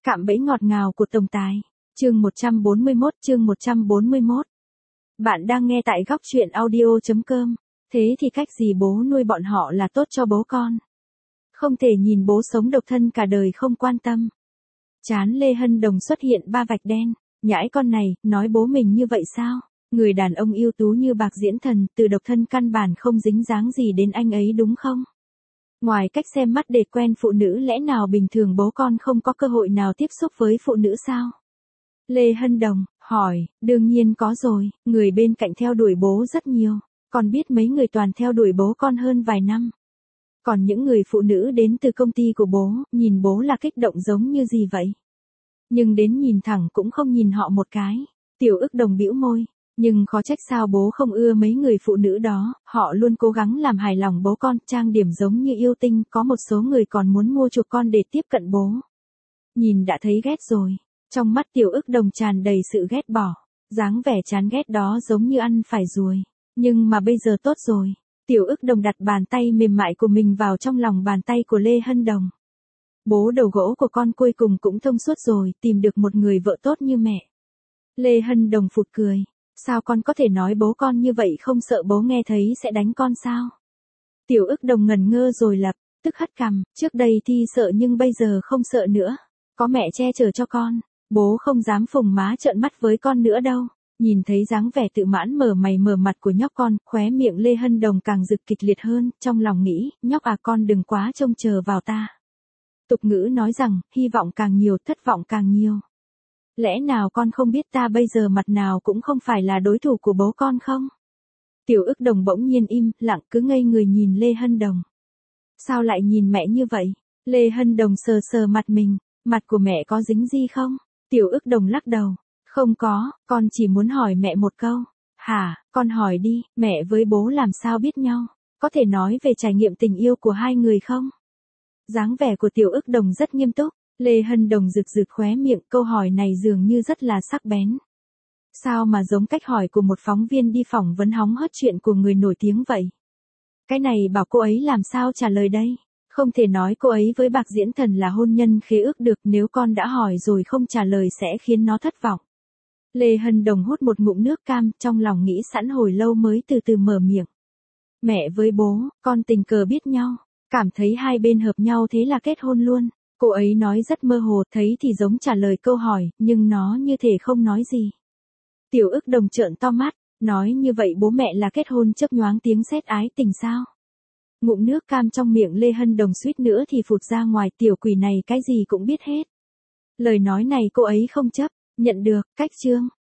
Cạm bẫy ngọt ngào của tổng tài. Chương 141. Bạn đang nghe tại góc truyện audio.com. Thế thì cách gì bố nuôi bọn họ là tốt cho bố con? Không thể nhìn bố sống độc thân cả đời không quan tâm. Trán Lê Hân Đồng xuất hiện 3 vạch đen. Nhãi con này, nói bố mình như vậy sao? Người đàn ông ưu tú như Bạc Diễn Thần, từ độc thân căn bản không dính dáng gì đến anh ấy đúng không? Ngoài cách xem mắt để quen phụ nữ, lẽ nào bình thường bố con không có cơ hội nào tiếp xúc với phụ nữ sao? Lê Hân Đồng hỏi, đương nhiên có rồi, người bên cạnh theo đuổi bố rất nhiều, con biết mấy người toàn theo đuổi bố con hơn vài năm. Còn những người phụ nữ đến từ công ty của bố, nhìn bố là kích động giống như gì vậy? Nhưng đến nhìn thẳng cũng không nhìn họ một cái. Tiểu Ức Đồng bĩu môi, nhưng khó trách sao bố không ưa mấy người phụ nữ đó, họ luôn cố gắng làm hài lòng bố con, trang điểm giống như yêu tinh, có một số người còn muốn mua chuộc con để tiếp cận bố. Nhìn đã thấy ghét rồi. Trong mắt Tiểu Ức Đồng tràn đầy sự ghét bỏ, dáng vẻ chán ghét đó giống như ăn phải ruồi. Nhưng mà bây giờ tốt rồi. Tiểu Ức Đồng đặt bàn tay mềm mại của mình vào trong lòng bàn tay của Lê Hân Đồng. Bố đầu gỗ của con cuối cùng cũng thông suốt rồi, tìm được một người vợ tốt như mẹ. Lê Hân Đồng phụt cười. Sao con có thể nói bố con như vậy, không sợ bố nghe thấy sẽ đánh con sao? Tiểu Ức Đồng ngẩn ngơ rồi tức hất cằm, trước đây thì sợ nhưng bây giờ không sợ nữa. Có mẹ che chở cho con, bố không dám phùng má trợn mắt với con nữa đâu. Nhìn thấy dáng vẻ tự mãn mở mày mở mặt của nhóc con, khóe miệng Lê Hân Đồng càng rực kịch liệt hơn, trong lòng nghĩ, nhóc à con đừng quá trông chờ vào ta. Tục ngữ nói rằng, hy vọng càng nhiều, thất vọng càng nhiều. Lẽ nào con không biết ta bây giờ mặt nào cũng không phải là đối thủ của bố con không? Tiểu Ức Đồng bỗng nhiên im lặng, cứ ngây người nhìn Lê Hân Đồng. Sao lại nhìn mẹ như vậy? Lê Hân Đồng sờ sờ mặt mình, mặt của mẹ có dính gì không? Tiểu Ức Đồng lắc đầu. Không có, con chỉ muốn hỏi mẹ một câu. Hả, con hỏi đi, mẹ với bố làm sao biết nhau? Có thể nói về trải nghiệm tình yêu của hai người không? Dáng vẻ của Tiểu Ức Đồng rất nghiêm túc. Lê Hân Đồng rực rực khóe miệng, câu hỏi này dường như rất là sắc bén. Sao mà giống cách hỏi của một phóng viên đi phỏng vấn hóng hớt chuyện của người nổi tiếng vậy? Cái này bảo cô ấy làm sao trả lời đây? Không thể nói cô ấy với Bạc Diễn Thần là hôn nhân khế ước được, nếu con đã hỏi rồi không trả lời sẽ khiến nó thất vọng. Lê Hân Đồng hút một ngụm nước cam, trong lòng nghĩ sẵn hồi lâu mới từ từ mở miệng. Mẹ với bố, con tình cờ biết nhau, cảm thấy hai bên hợp nhau thế là kết hôn luôn. Cô ấy nói rất mơ hồ, thấy thì giống trả lời câu hỏi, nhưng nó như thể không nói gì. Tiểu Ức Đồng trợn to mắt, nói như vậy bố mẹ là kết hôn chớp nhoáng tiếng sét ái tình sao? Ngụm nước cam trong miệng Lê Hân Đồng suýt nữa thì phụt ra ngoài, tiểu quỷ này cái gì cũng biết hết. Lời nói này cô ấy không chấp nhận được, cách chương.